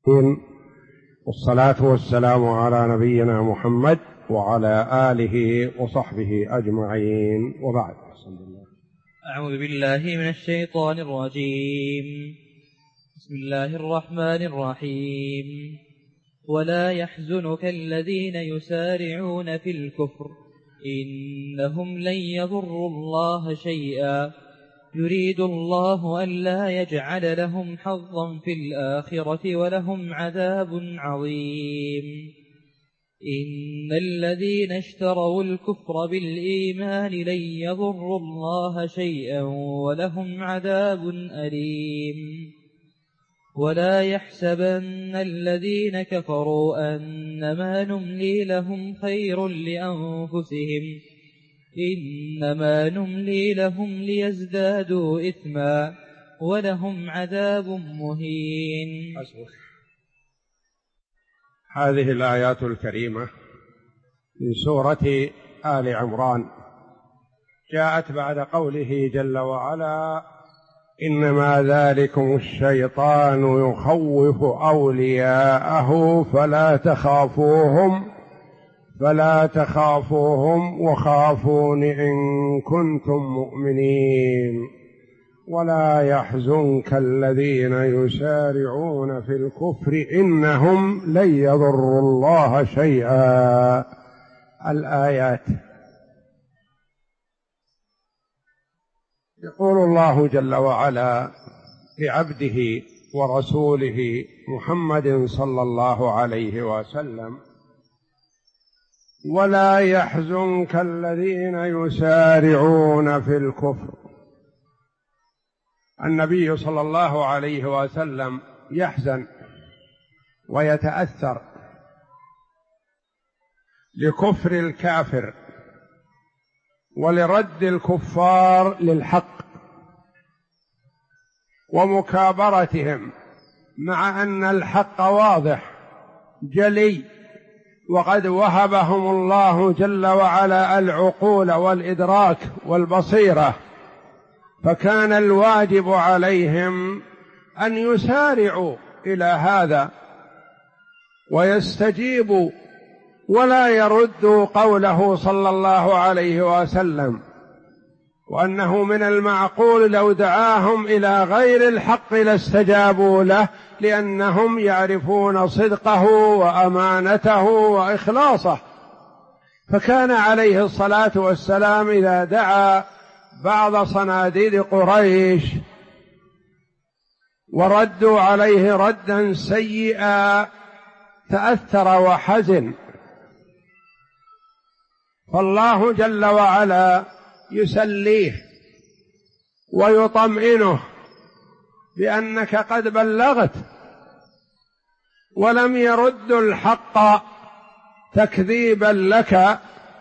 والصلاة والسلام على نبينا محمد وعلى آله وصحبه أجمعين، وبعد. أعوذ بالله من الشيطان الرجيم. بسم الله الرحمن الرحيم. ولا يحزنك الذين يسارعون في الكفر إنهم لن يضروا الله شيئا يريد الله ألا يجعل لهم حظا في الآخرة ولهم عذاب عظيم. إن الذين اشتروا الكفر بالإيمان لن يضروا الله شيئا ولهم عذاب أليم. ولا يحسبن الذين كفروا أنما نملي لهم خير لأنفسهم إنما نملي لهم ليزدادوا إثما ولهم عذاب مهين. هذه الآيات الكريمة من سورة آل عمران جاءت بعد قوله جل وعلا: إنما ذلكم الشيطان يخوف أولياءه فلا تخافوهم وخافون إن كنتم مؤمنين. ولا يحزنك الذين يسارعون في الكفر إنهم لن يضروا الله شيئا. الآيات. يقول الله جل وعلا لعبده ورسوله محمد صلى الله عليه وسلم: ولا يحزنك الذين يسارعون في الكفر. النبي صلى الله عليه وسلم يحزن ويتأثر لكفر الكافر ولرد الكفار للحق ومكابرتهم، مع أن الحق واضح جلي، وقد وهبهم الله جل وعلا العقول والإدراك والبصيرة، فكان الواجب عليهم أن يسارعوا إلى هذا ويستجيبوا ولا يردوا قوله صلى الله عليه وسلم، وأنه من المعقول لو دعاهم إلى غير الحق لاستجابوا له، لأنهم يعرفون صدقه وأمانته وإخلاصه. فكان عليه الصلاة والسلام إذا دعا بعض صناديد قريش وردوا عليه ردا سيئا تأثر وحزن، فالله جل وعلا يسليه ويطمئنه بأنك قد بلغت، ولم يردوا الحق تكذيبا لك،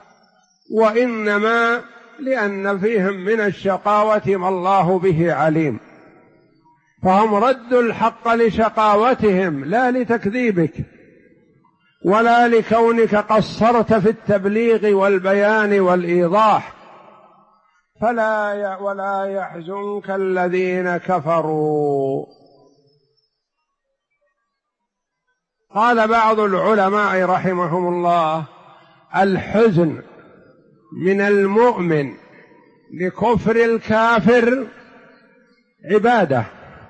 وإنما لأن فيهم من الشقاوة ما الله به عليم، فهم ردوا الحق لشقاوتهم لا لتكذيبك ولا لكونك قصرت في التبليغ والبيان والإيضاح. ولا يحزنك الذين كفروا. قال بعض العلماء رحمهم الله: الحزن من المؤمن لكفر الكافر عبادة،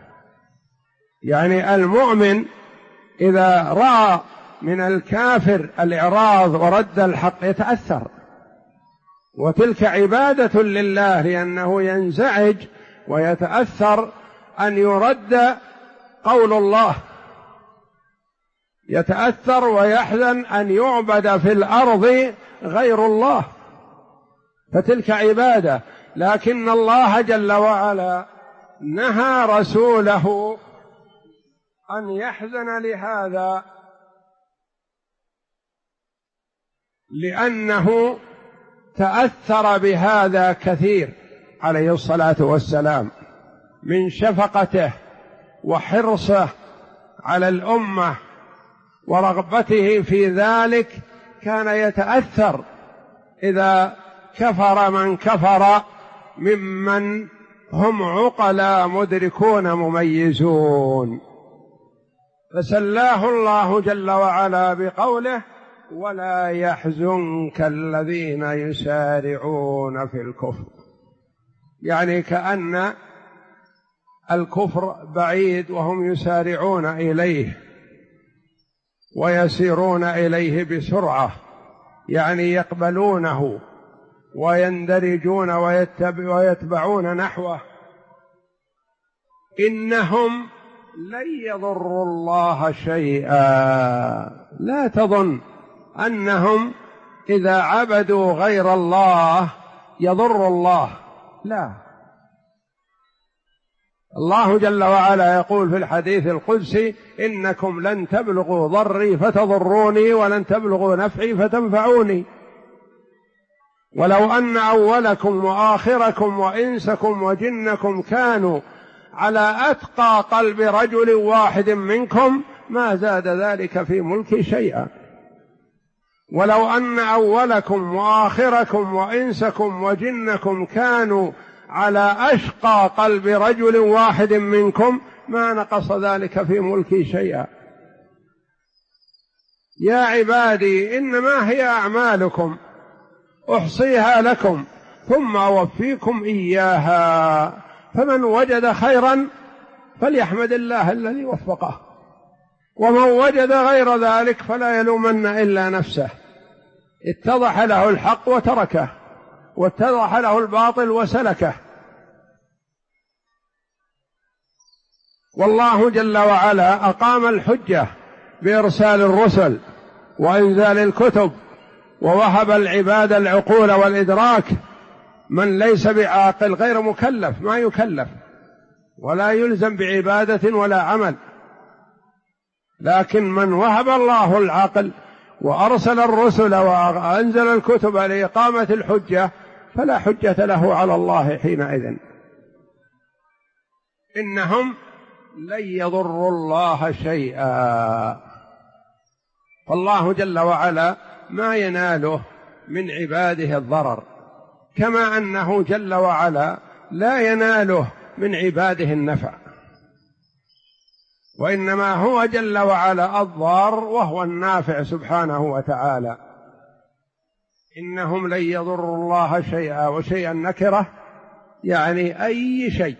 يعني المؤمن إذا رأى من الكافر الإعراض ورد الحق يتأثر، وتلك عبادة لله، لأنه ينزعج ويتأثر أن يرد قول الله، يتأثر ويحزن أن يعبد في الأرض غير الله، فتلك عبادة. لكن الله جل وعلا نهى رسوله أن يحزن لهذا، لأنه تأثر بهذا كثير عليه الصلاة والسلام من شفقته وحرصه على الأمة ورغبته في ذلك. كان يتأثر إذا كفر من كفر ممن هم عقلاء مدركون مميزون. فسلاه الله جل وعلا بقوله: ولا يحزنك الذين يسارعون في الكفر، يعني كأن الكفر بعيد وهم يسارعون إليه ويسيرون إليه بسرعة، يعني يقبلونه ويندرجون ويتبعون نحوه. إنهم لن يضروا الله شيئا، لا تظن أنهم إذا عبدوا غير الله يضر الله، لا. الله جل وعلا يقول في الحديث القدسي: إنكم لن تبلغوا ضري فتضروني ولن تبلغوا نفعي فتنفعوني. ولو أن أولكم وآخركم وإنسكم وجنكم كانوا على أتقى قلب رجل واحد منكم ما زاد ذلك في ملكي شيئا. ولو أن أولكم وآخركم وإنسكم وجنكم كانوا على أشقى قلب رجل واحد منكم ما نقص ذلك في ملكي شيئا. يا عبادي إنما هي أعمالكم أحصيها لكم ثم أوفيكم إياها، فمن وجد خيرا فليحمد الله الذي وفقه، ومن وجد غير ذلك فلا يلومن إلا نفسه. اتضح له الحق وتركه، واتضح له الباطل وسلكه. والله جل وعلا أقام الحجة بإرسال الرسل وإنزال الكتب، ووهب العباد العقول والإدراك. من ليس بعاقل غير مكلف، ما يكلف ولا يلزم بعبادة ولا عمل، لكن من وهب الله العقل وأرسل الرسل وأنزل الكتب لإقامة الحجة فلا حجة له على الله حينئذ. إنهم لن يضروا الله شيئا، فالله جل وعلا ما يناله من عباده الضرر، كما أنه جل وعلا لا يناله من عباده النفع، وإنما هو جل وعلا الضار وهو النافع سبحانه وتعالى. إنهم لن يضروا الله شيئا، وشيئا نكرة يعني أي شيء.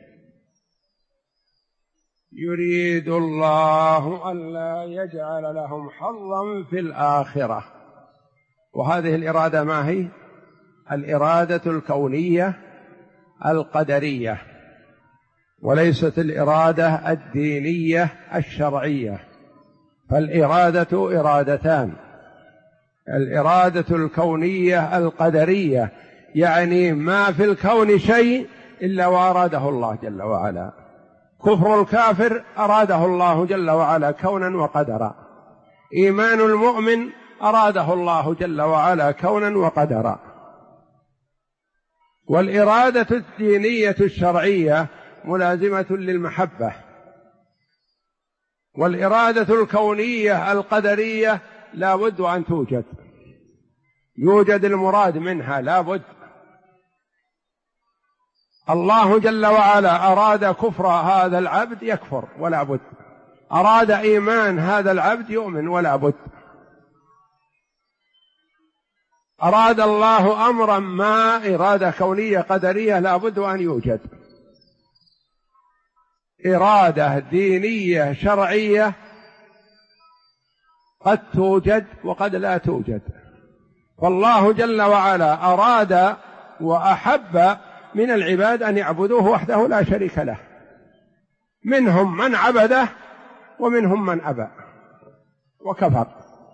يريد الله ألا يجعل لهم حظا في الآخرة. وهذه الإرادة ما هي؟ الإرادة الكونية القدرية، وليست الإرادة الدينية الشرعية. فالإرادة إرادتان: الإرادة الكونية القدرية، يعني ما في الكون شيء إلا وأراده الله جل وعلا. كفر الكافر أراده الله جل وعلا كونا وقدرا، إيمان المؤمن أراده الله جل وعلا كونا وقدرا. والإرادة الدينية الشرعية ملازمة للمحبة، والإرادة الكونية القدرية لا بد أن توجد، يوجد المراد منها لا بد. الله جل وعلا أراد كفر هذا العبد يكفر ولا بد، أراد إيمان هذا العبد يؤمن ولا بد. أراد الله أمرا ما إرادة كونية قدرية لا بد أن يوجد. إرادة دينية شرعية قد توجد وقد لا توجد. فالله جل وعلا أراد وأحب من العباد أن يعبدوه وحده لا شريك له، منهم من عبده ومنهم من أبى وكفر.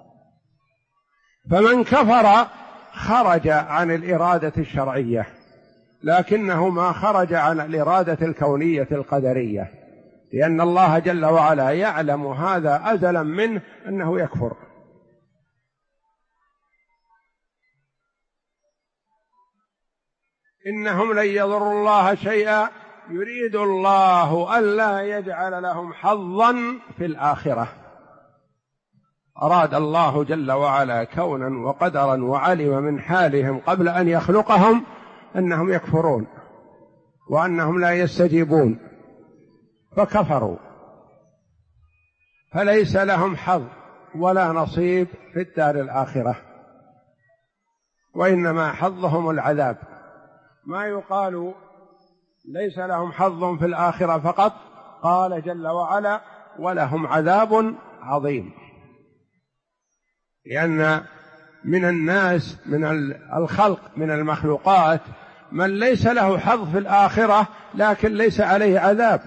فمن كفر خرج عن الإرادة الشرعية، لكنه ما خرج عن الإرادة الكونية القدرية، لأن الله جل وعلا يعلم هذا أزلا منه أنه يكفر. إنهم لن يضروا الله شيئا يريد الله ألا يجعل لهم حظا في الآخرة. أراد الله جل وعلا كونا وقدرا وعلم من حالهم قبل أن يخلقهم أنهم يكفرون وأنهم لا يستجيبون فكفروا، فليس لهم حظ ولا نصيب في الدار الآخرة، وإنما حظهم العذاب. ما يقال ليس لهم حظ في الآخرة فقط، قال جل وعلا ولهم عذاب عظيم، لأن من الناس من الخلق من المخلوقات من ليس له حظ في الآخرة لكن ليس عليه عذاب،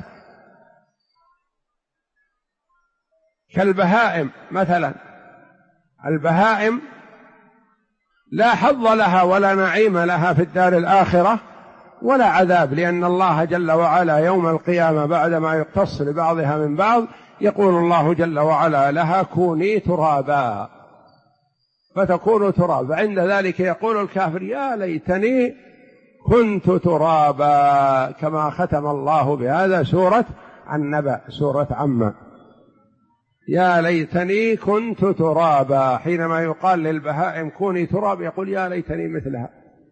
كالبهائم مثلا. البهائم لا حظ لها ولا نعيم لها في الدار الآخرة ولا عذاب، لأن الله جل وعلا يوم القيامة بعدما يقتص لبعضها من بعض يقول الله جل وعلا لها كوني ترابا، فتكون ترابا. عند ذلك يقول الكافر يا ليتني كنت ترابا، كما ختم الله بهذا سورة النبأ، سورة عما، يا ليتني كنت ترابا. حينما يقال للبهائم كوني تراب يقول يا ليتني مثلها.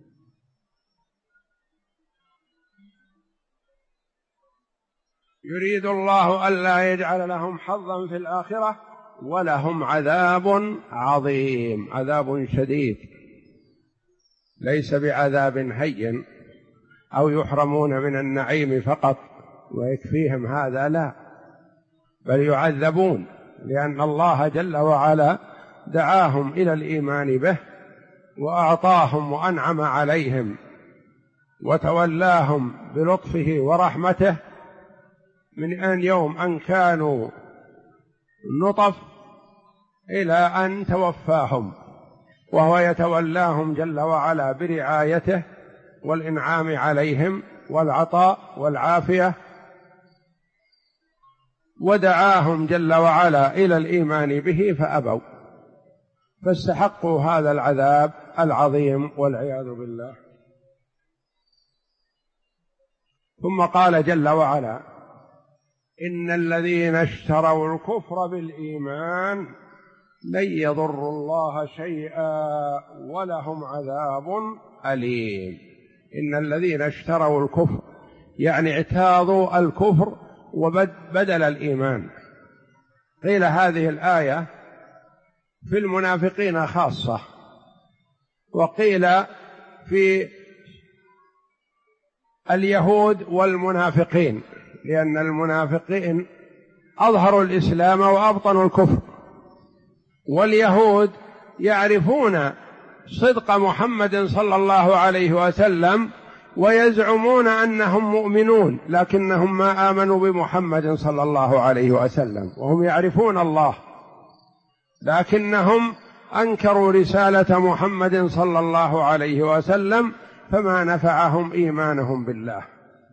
يريد الله ألا يجعل لهم حظا في الآخرة ولهم عذاب عظيم، عذاب شديد، ليس بعذاب هين أو يحرمون من النعيم فقط ويكفيهم هذا، لا، بل يعذبون، لأن الله جل وعلا دعاهم إلى الإيمان به وأعطاهم وأنعم عليهم وتولاهم بلطفه ورحمته من أن يوم أن كانوا نطف إلى أن توفاهم، وهو يتولاهم جل وعلا برعايته والإنعام عليهم والعطاء والعافية، ودعاهم جل وعلا إلى الإيمان به فأبوا، فاستحقوا هذا العذاب العظيم والعياذ بالله. ثم قال جل وعلا إن الذين اشتروا الكفر بالإيمان لن يضروا الله شيئا ولهم عذاب أليم. إن الذين اشتروا الكفر يعني اعتاضوا الكفر وبدل الإيمان. قيل هذه الآية في المنافقين خاصة، وقيل في اليهود والمنافقين، لأن المنافقين أظهروا الإسلام وأبطنوا الكفر، واليهود يعرفون صدق محمد صلى الله عليه وسلم ويزعمون أنهم مؤمنون، لكنهم ما آمنوا بمحمد صلى الله عليه وسلم، وهم يعرفون الله لكنهم أنكروا رسالة محمد صلى الله عليه وسلم، فما نفعهم إيمانهم بالله.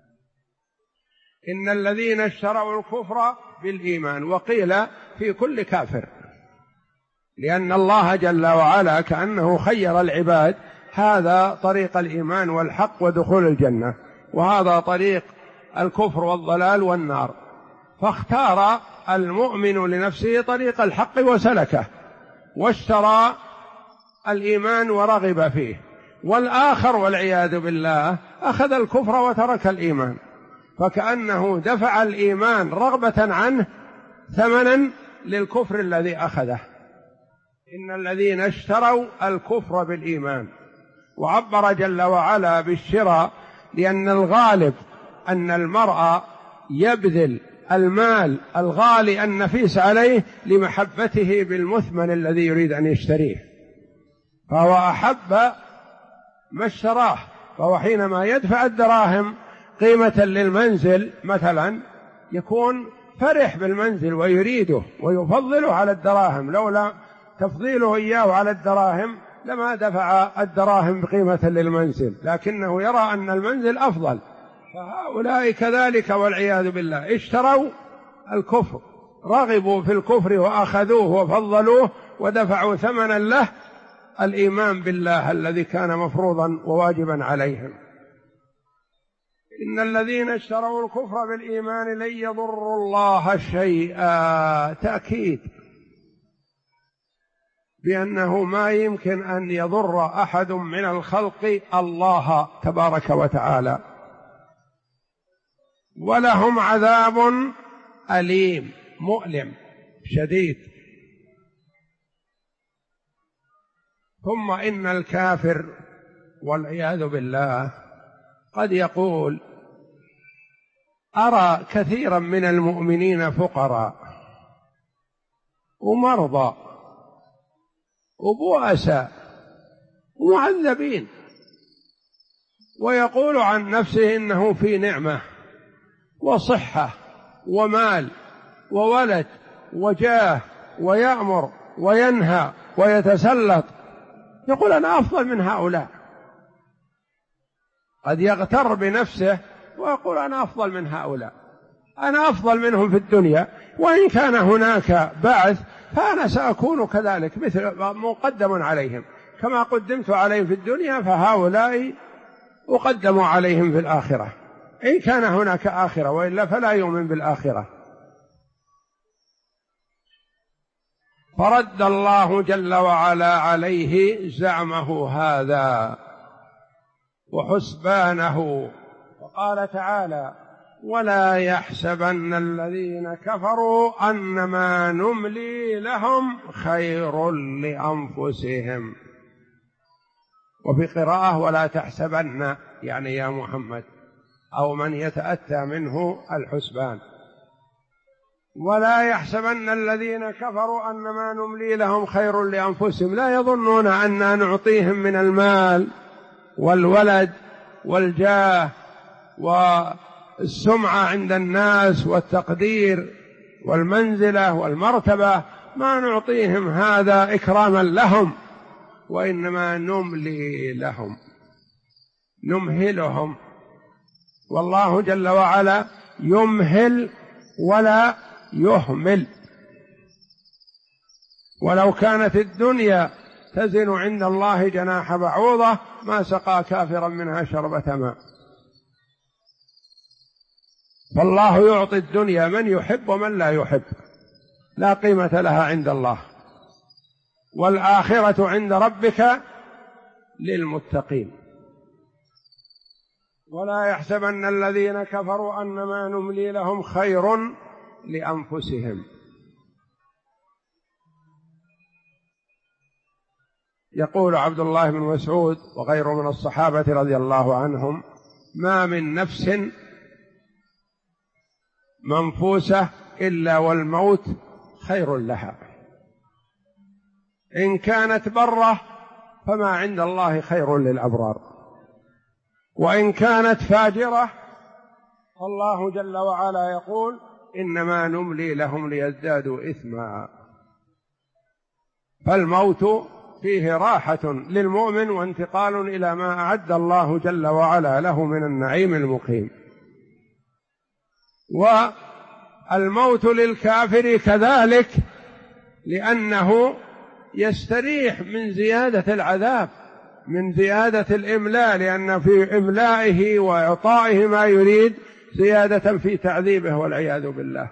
إن الذين اشتروا الكفر بالإيمان، وقيل في كل كافر، لأن الله جل وعلا كأنه خير العباد، هذا طريق الإيمان والحق ودخول الجنة، وهذا طريق الكفر والضلال والنار، فاختار المؤمن لنفسه طريق الحق وسلكه، واشترى الإيمان ورغب فيه، والآخر والعياذ بالله أخذ الكفر وترك الإيمان، فكأنه دفع الإيمان رغبة عنه ثمنا للكفر الذي أخذه. إن الذين اشتروا الكفر بالإيمان، وعبر جل وعلا بالشراء، لأن الغالب أن المرء يبذل المال الغالي النفيس عليه لمحبته بالمثمن الذي يريد أن يشتريه، فهو أحب ما اشتراه، فهو حينما يدفع الدراهم قيمة للمنزل مثلا يكون فرح بالمنزل ويريده ويفضله على الدراهم، لولا تفضيله إياه على الدراهم لما دفع الدراهم بقيمة للمنزل، لكنه يرى أن المنزل أفضل. فهؤلاء كذلك والعياذ بالله اشتروا الكفر، رغبوا في الكفر وأخذوه وفضلوه ودفعوا ثمنا له الإيمان بالله الذي كان مفروضا وواجبا عليهم. إن الذين اشتروا الكفر بالإيمان لن يضروا الله شيئا، تأكيد بأنه ما يمكن أن يضر أحد من الخلق الله تبارك وتعالى. ولهم عذاب أليم مؤلم شديد. ثم إن الكافر والعياذ بالله قد يقول: أرى كثيرا من المؤمنين فقراء ومرضى وبؤساء ومعذبين، ويقول عن نفسه إنه في نعمة وصحة ومال وولد وجاه، ويأمر وينهى ويتسلط، يقول أنا أفضل من هؤلاء. قد يغتر بنفسه ويقول أنا أفضل من هؤلاء، أنا أفضل منهم في الدنيا، وإن كان هناك بعث فأنا سأكون كذلك مثل مقدم عليهم، كما قدمت عليهم في الدنيا فهؤلاء أقدم عليهم في الآخرة، إن كان هناك آخرة، وإلا فلا يؤمن بالآخرة. فرد الله جل وعلا عليه زعمه هذا وحسبانه، وقال تعالى: ولا يحسبن الذين كفروا أنما نملي لهم خير لأنفسهم. وفي قراءة: ولا تحسبن، يعني يا محمد أو من يتأتى منه الحسبان. ولا يحسبن الذين كفروا أنما نملي لهم خير لأنفسهم، لا يظنون أننا نعطيهم من المال والولد والجاه والسمعة عند الناس والتقدير والمنزلة والمرتبة، ما نعطيهم هذا إكراما لهم، وإنما نملي لهم، نمهلهم. والله جل وعلا يمهل ولا يهمل. ولو كانت الدنيا تزن عند الله جناح بعوضة ما سقى كافرا منها شربة ماء. فالله يعطي الدنيا من يحب ومن لا يحب، لا قيمة لها عند الله. والآخرة عند ربك للمتقين. ولا يحسبن الذين كفروا أنما نملي لهم خير لأنفسهم. يقول عبد الله بن مسعود وغيره من الصحابة رضي الله عنهم: ما من نفس منفوسة إلا والموت خير لها، إن كانت بره فما عند الله خير للأبرار، وإن كانت فاجرة فالله جل وعلا يقول: إنما نملي لهم ليزدادوا إثما. فالموت فيه راحة للمؤمن وانتقال إلى ما أعد الله جل وعلا له من النعيم المقيم. والموت للكافر كذلك، لأنه يستريح من زيادة العذاب، من زيادة الإملاء، لأن في إملائه وإعطائه ما يريد زيادة في تعذيبه والعياذ بالله.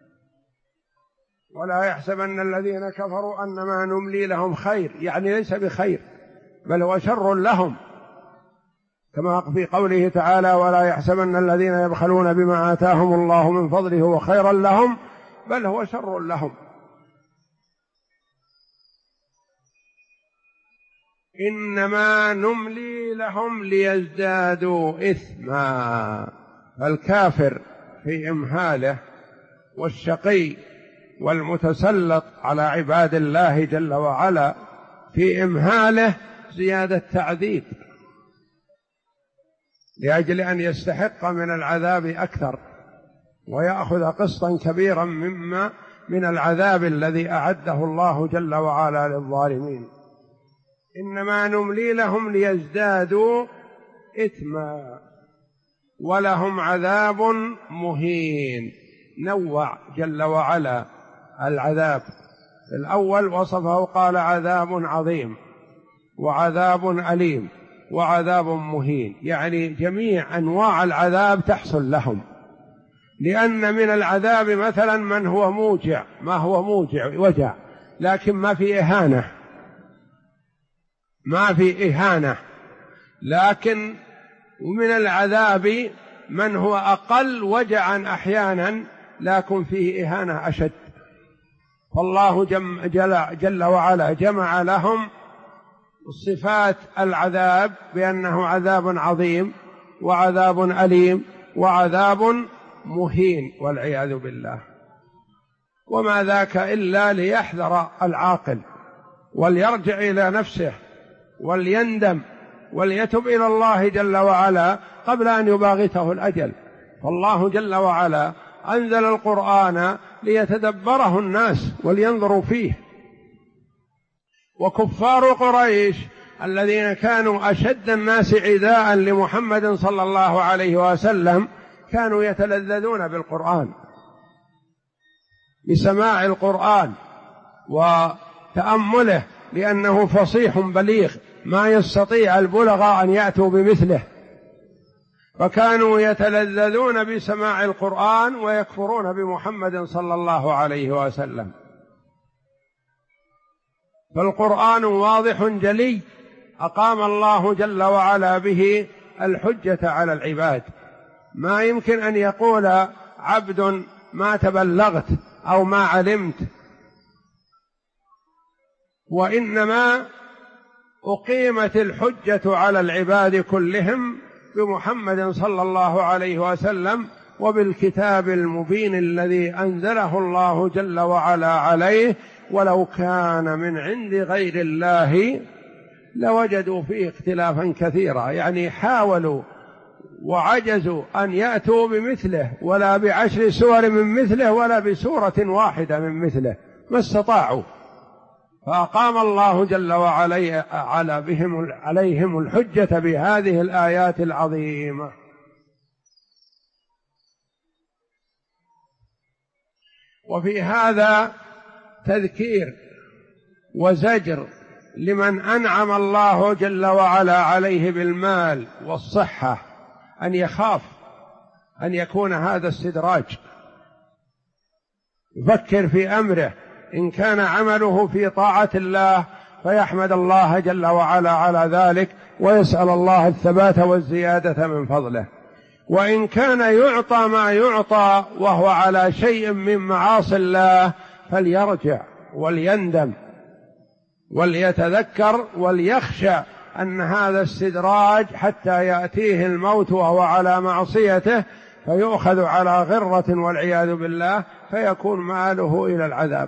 ولا يحسبن الذين كفروا أنما نملي لهم خير، يعني ليس بخير بل هو شر لهم، كما في قوله تعالى: ولا يحسبن الذين يبخلون بما آتاهم الله من فضله وخيرا لهم بل هو شر لهم. إنما نملي لهم ليزدادوا إثما. فالكافر في إمهاله والشقي والمتسلط على عباد الله جل وعلا في إمهاله زيادة تعذيب، لأجل أن يستحق من العذاب أكثر ويأخذ قسطا كبيرا مما من العذاب الذي أعده الله جل وعلا للظالمين. إنما نملي لهم ليزدادوا إثما ولهم عذاب مهين. نوع جل وعلا العذاب. الأول وصفه قال: عذاب عظيم وعذاب أليم وعذاب مهين، يعني جميع أنواع العذاب تحصل لهم. لأن من العذاب مثلا من هو موجع، ما هو موجع وجع لكن ما في إهانة، ما في إهانة. لكن ومن العذاب من هو أقل وجعا أحيانا لكن فيه إهانة أشد، فالله جل وعلا جمع لهم صفات العذاب بأنه عذاب عظيم وعذاب أليم وعذاب مهين والعياذ بالله. وما ذاك إلا ليحذر العاقل وليرجع إلى نفسه وليندم وليتب إلى الله جل وعلا قبل أن يباغته الأجل. فالله جل وعلا أنزل القرآن ليتدبره الناس ولينظروا فيه. وكفار قريش الذين كانوا أشد الناس عداء لمحمد صلى الله عليه وسلم كانوا يتلذذون بالقرآن، بسماع القرآن وتأمله، لأنه فصيح بليغ ما يستطيع البلغاء أن يأتوا بمثله، فكانوا يتلذذون بسماع القرآن ويكفرون بمحمد صلى الله عليه وسلم. فالقرآن واضح جلي أقام الله جل وعلا به الحجة على العباد. ما يمكن أن يقول عبد ما تبلغت أو ما علمت، وإنما أقيمت الحجة على العباد كلهم بمحمد صلى الله عليه وسلم وبالكتاب المبين الذي أنزله الله جل وعلا عليه. ولو كان من عند غير الله لوجدوا فيه اختلافا كثيرا، يعني حاولوا وعجزوا أن يأتوا بمثله ولا ب10 سور من مثله ولا بسورة واحدة من مثله، ما استطاعوا. فأقام الله جل وعلا عليهم الحجة بهذه الآيات العظيمة. وفي هذا تذكير وزجر لمن أنعم الله جل وعلا عليه بالمال والصحة، أن يخاف أن يكون هذا استدراج، يفكر في أمره. إن كان عمله في طاعة الله فيحمد الله جل وعلا على ذلك ويسأل الله الثبات والزيادة من فضله. وإن كان يعطى ما يعطى وهو على شيء من معاصي الله فليرجع وليندم وليتذكر وليخشى أن هذا استدراج حتى يأتيه الموت وهو على معصيته فيؤخذ على غرة والعياذ بالله، فيكون مآله إلى العذاب.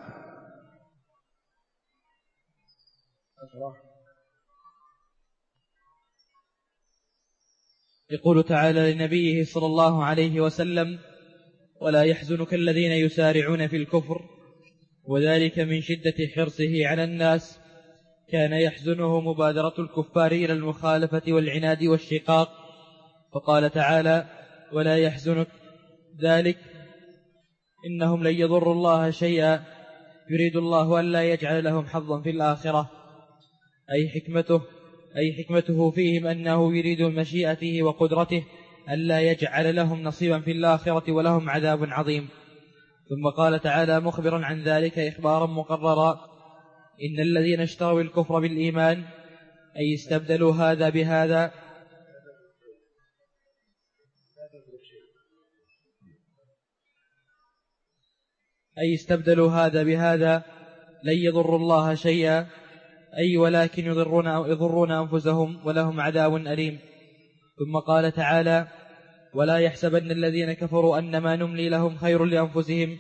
يقول تعالى لنبيه صلى الله عليه وسلم: ولا يحزنك الذين يسارعون في الكفر، وذلك من شدة حرصه على الناس. كان يحزنه مبادرة الكفار إلى المخالفة والعناد والشقاق، فقال تعالى: ولا يحزنك ذلك إنهم لن يضروا الله شيئا يريد الله ألا يجعل لهم حظا في الآخرة، أي حكمته فيهم أنه يريد مشيئته وقدرته ألا يجعل لهم نصيبا في الآخرة ولهم عذاب عظيم. ثم قال تعالى مخبرا عن ذلك إخبارا مقررا: إن الذين اشتروا الكفر بالإيمان أي استبدلوا هذا بهذا لن يضروا الله شيئا، أي ولكن يضرون أنفسهم ولهم عذاب أليم. ثم قال تعالى: ولا يحسبن الذين كفروا أنما نملي لهم خير لأنفسهم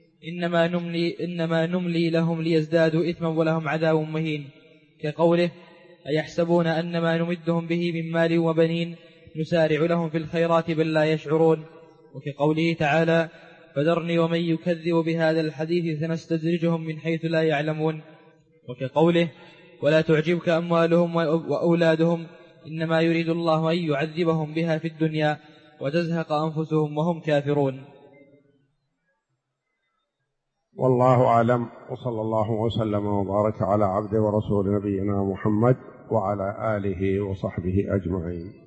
إنما نملي لهم ليزدادوا إثما ولهم عذاب مهين، كقوله: أيحسبون أنما نمدهم به من مال وبنين نسارع لهم في الخيرات بل لا يشعرون، وكقوله تعالى: فذرني ومن يكذب بهذا الحديث سنستدرجهم من حيث لا يعلمون، وكقوله: ولا تعجبك أموالهم وأولادهم إنما يريد الله أن يعذبهم بها في الدنيا وتزهق أنفسهم وهم كافرون. والله أعلم، وصلى الله وسلم وبارك على عبده ورسول نبينا محمد وعلى آله وصحبه أجمعين.